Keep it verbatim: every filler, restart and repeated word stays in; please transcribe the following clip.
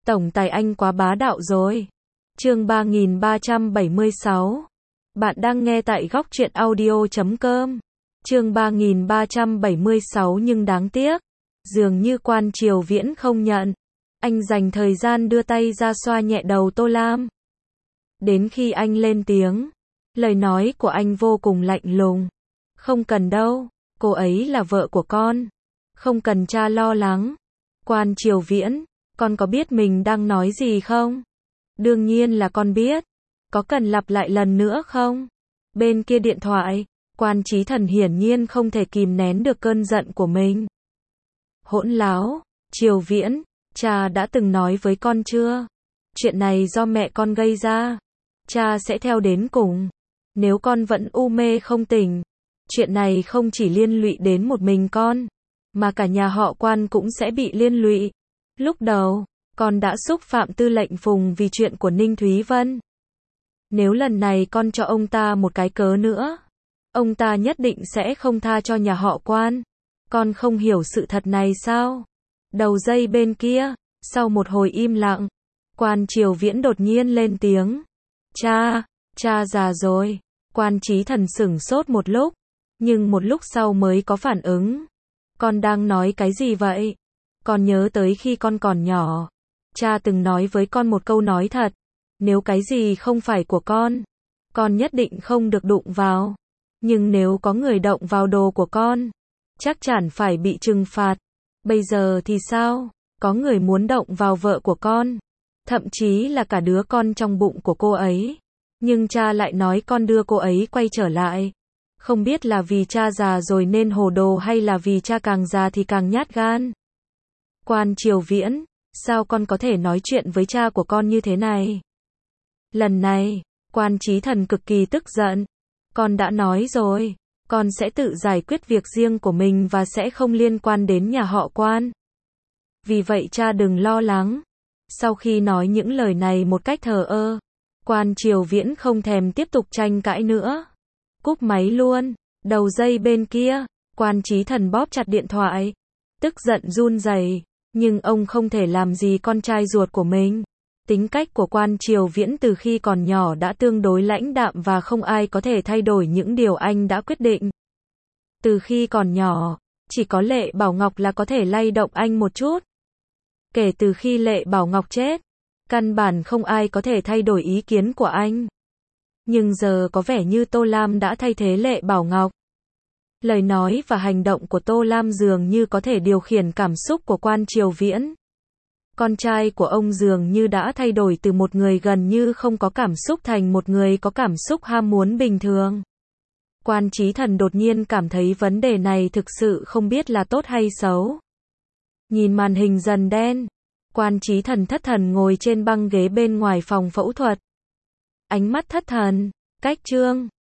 Tổng tài anh quá bá đạo rồi. Chương ba nghìn ba trăm bảy mươi sáu. Bạn đang nghe tại góc truyện audio chấm com. Chương ba nghìn ba trăm bảy mươi sáu nhưng đáng tiếc, dường như Quan Triều Viễn không nhận. Anh dành thời gian đưa tay ra xoa nhẹ đầu Tô Lam. Đến khi anh lên tiếng, lời nói của anh vô cùng lạnh lùng. Không cần đâu, cô ấy là vợ của con. Không cần cha lo lắng. Quan Triều Viễn, con có biết mình đang nói gì không? Đương nhiên là con biết. Có cần lặp lại lần nữa không? Bên kia điện thoại, Quan Chí Thần hiển nhiên không thể kìm nén được cơn giận của mình. Hỗn láo, Triều Viễn, cha đã từng nói với con chưa? Chuyện này do mẹ con gây ra. Cha sẽ theo đến cùng. Nếu con vẫn u mê không tỉnh, chuyện này không chỉ liên lụy đến một mình con, mà cả nhà họ Quan cũng sẽ bị liên lụy. Lúc đầu, con đã xúc phạm tư lệnh Phùng vì chuyện của Ninh Thúy Vân. Nếu lần này con cho ông ta một cái cớ nữa, ông ta nhất định sẽ không tha cho nhà họ Quan. Con không hiểu sự thật này sao? Đầu dây bên kia, sau một hồi im lặng, Quan Triều Viễn đột nhiên lên tiếng. Cha, cha già rồi. Quan Chí Thần sửng sốt một lúc, nhưng một lúc sau mới có phản ứng. Con đang nói cái gì vậy? Con nhớ tới khi con còn nhỏ, cha từng nói với con một câu nói thật. Nếu cái gì không phải của con, con nhất định không được đụng vào. Nhưng nếu có người động vào đồ của con, chắc chắn phải bị trừng phạt. Bây giờ thì sao? Có người muốn động vào vợ của con, thậm chí là cả đứa con trong bụng của cô ấy. Nhưng cha lại nói con đưa cô ấy quay trở lại. Không biết là vì cha già rồi nên hồ đồ hay là vì cha càng già thì càng nhát gan. Quan Triều Viễn, sao con có thể nói chuyện với cha của con như thế này? Lần này, Quan Chí Thần cực kỳ tức giận. Con đã nói rồi, con sẽ tự giải quyết việc riêng của mình và sẽ không liên quan đến nhà họ Quan. Vì vậy cha đừng lo lắng. Sau khi nói những lời này một cách thờ ơ, Quan Triều Viễn không thèm tiếp tục tranh cãi nữa. Cúp máy luôn. Đầu dây bên kia, Quan Chí Thần bóp chặt điện thoại, tức giận run rẩy, nhưng ông không thể làm gì con trai ruột của mình. Tính cách của Quan Triều Viễn từ khi còn nhỏ đã tương đối lãnh đạm và không ai có thể thay đổi những điều anh đã quyết định. Từ khi còn nhỏ, chỉ có Lệ Bảo Ngọc là có thể lay động anh một chút. Kể từ khi Lệ Bảo Ngọc chết, căn bản không ai có thể thay đổi ý kiến của anh. Nhưng giờ có vẻ như Tô Lam đã thay thế Lệ Bảo Ngọc. Lời nói và hành động của Tô Lam dường như có thể điều khiển cảm xúc của Quan Triều Viễn. Con trai của ông dường như đã thay đổi từ một người gần như không có cảm xúc thành một người có cảm xúc ham muốn bình thường. Quan Chí Thần đột nhiên cảm thấy vấn đề này thực sự không biết là tốt hay xấu. Nhìn màn hình dần đen, Quan Chí Thần thất thần ngồi trên băng ghế bên ngoài phòng phẫu thuật. Ánh mắt thất thần, cách chương.